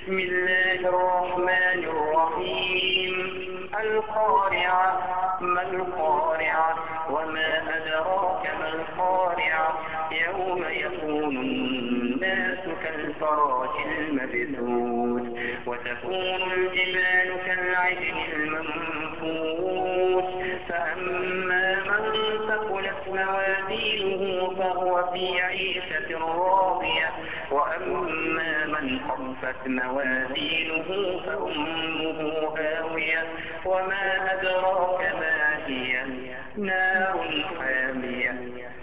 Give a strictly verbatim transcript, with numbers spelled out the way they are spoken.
بسم الله الرحمن الرحيم القارعة ما القارعة وما أدراك ما القارعة يوم يكون الناس كالفراش المبثوث وتكون الجبال كالعجل المنفوش فأما من ثقلت موازينه فهو في عيشة راضية وأما من خفت موازينه فأمه هاوية وما أدراك ما هي نار حامية